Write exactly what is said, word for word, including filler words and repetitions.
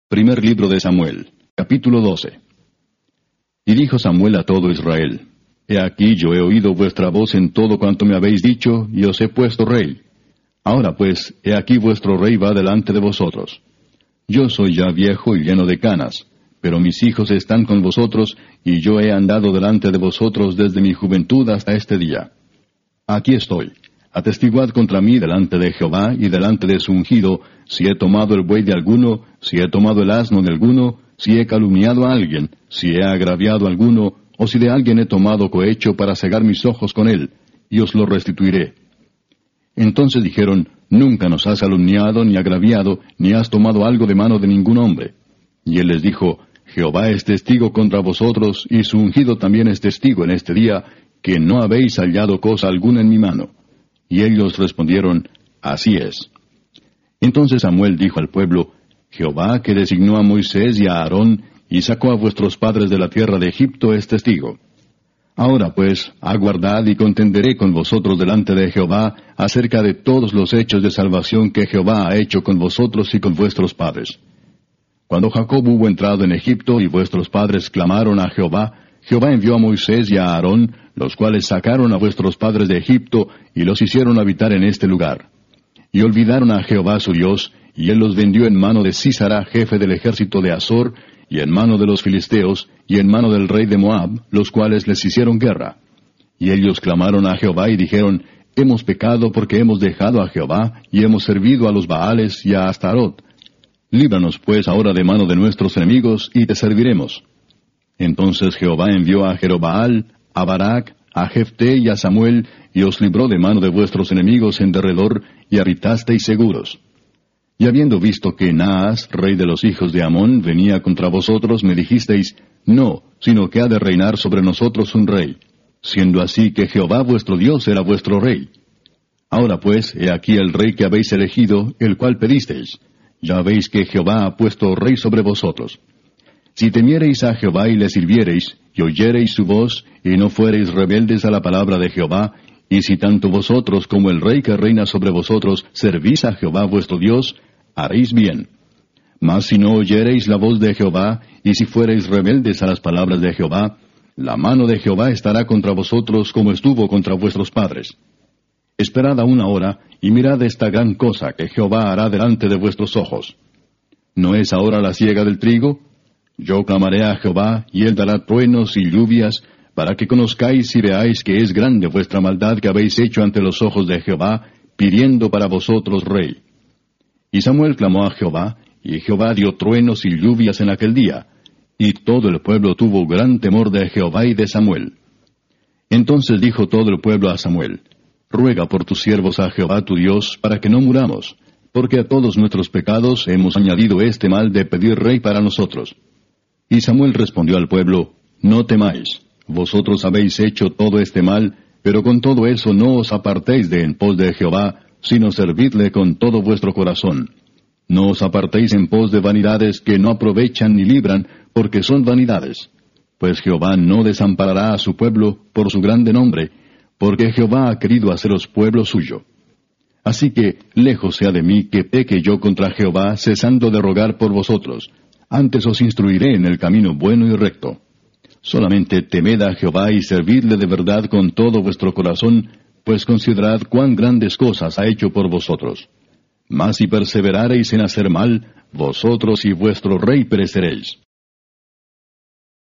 Primer libro de Samuel, capítulo doce. Y dijo Samuel a todo Israel: He aquí yo he oído vuestra voz en todo cuanto me habéis dicho, y os he puesto rey. Ahora pues, he aquí vuestro rey va delante de vosotros. Yo soy ya viejo y lleno de canas, pero mis hijos están con vosotros, y yo he andado delante de vosotros desde mi juventud hasta este día. Aquí estoy. Atestiguad contra mí delante de Jehová y delante de su ungido, si he tomado el buey de alguno, si he tomado el asno de alguno, si he calumniado a alguien, si he agraviado a alguno, o si de alguien he tomado cohecho para cegar mis ojos con él, y os lo restituiré. Entonces dijeron: Nunca nos has calumniado ni agraviado, ni has tomado algo de mano de ningún hombre. Y él les dijo: Jehová es testigo contra vosotros, y su ungido también es testigo en este día, que no habéis hallado cosa alguna en mi mano. Y ellos respondieron: Así es. Entonces Samuel dijo al pueblo: Jehová, que designó a Moisés y a Aarón, y sacó a vuestros padres de la tierra de Egipto, es testigo. Ahora pues, aguardad y contenderé con vosotros delante de Jehová acerca de todos los hechos de salvación que Jehová ha hecho con vosotros y con vuestros padres. Cuando Jacob hubo entrado en Egipto y vuestros padres clamaron a Jehová, Jehová envió a Moisés y a Aarón, los cuales sacaron a vuestros padres de Egipto y los hicieron habitar en este lugar. Y olvidaron a Jehová su Dios, y él los vendió en mano de Sísara, jefe del ejército de Azor, y en mano de los filisteos, y en mano del rey de Moab, los cuales les hicieron guerra. Y ellos clamaron a Jehová y dijeron: Hemos pecado porque hemos dejado a Jehová, y hemos servido a los Baales y a Astarot. Líbranos pues ahora de mano de nuestros enemigos, y te serviremos. Entonces Jehová envió a Jerobaal, a Barak, a Jefté y a Samuel, y os libró de mano de vuestros enemigos en derredor, y habitasteis seguros. Y habiendo visto que Naas, rey de los hijos de Amón, venía contra vosotros, me dijisteis: No, sino que ha de reinar sobre nosotros un rey, siendo así que Jehová vuestro Dios era vuestro rey. Ahora pues, he aquí el rey que habéis elegido, el cual pedisteis. Ya veis que Jehová ha puesto rey sobre vosotros. Si temiereis a Jehová y le sirviereis, y oyereis su voz, y no fuereis rebeldes a la palabra de Jehová, y si tanto vosotros como el rey que reina sobre vosotros servís a Jehová vuestro Dios, haréis bien. Mas si no oyereis la voz de Jehová, y si fuereis rebeldes a las palabras de Jehová, la mano de Jehová estará contra vosotros como estuvo contra vuestros padres. Esperad aún ahora, y mirad esta gran cosa que Jehová hará delante de vuestros ojos. ¿No es ahora la siega del trigo? Yo clamaré a Jehová, y él dará truenos y lluvias, para que conozcáis y veáis que es grande vuestra maldad que habéis hecho ante los ojos de Jehová, pidiendo para vosotros rey. Y Samuel clamó a Jehová, y Jehová dio truenos y lluvias en aquel día, y todo el pueblo tuvo gran temor de Jehová y de Samuel. Entonces dijo todo el pueblo a Samuel: Ruega por tus siervos a Jehová tu Dios, para que no muramos, porque a todos nuestros pecados hemos añadido este mal de pedir rey para nosotros. Y Samuel respondió al pueblo: No temáis, vosotros habéis hecho todo este mal, pero con todo eso no os apartéis de en pos de Jehová, sino servidle con todo vuestro corazón. No os apartéis en pos de vanidades que no aprovechan ni libran, porque son vanidades. Pues Jehová no desamparará a su pueblo por su grande nombre, porque Jehová ha querido haceros pueblo suyo. Así que, lejos sea de mí que peque yo contra Jehová, cesando de rogar por vosotros. Antes os instruiré en el camino bueno y recto. Solamente temed a Jehová y servidle de verdad con todo vuestro corazón, pues considerad cuán grandes cosas ha hecho por vosotros. Mas si perseverareis en hacer mal, vosotros y vuestro rey pereceréis.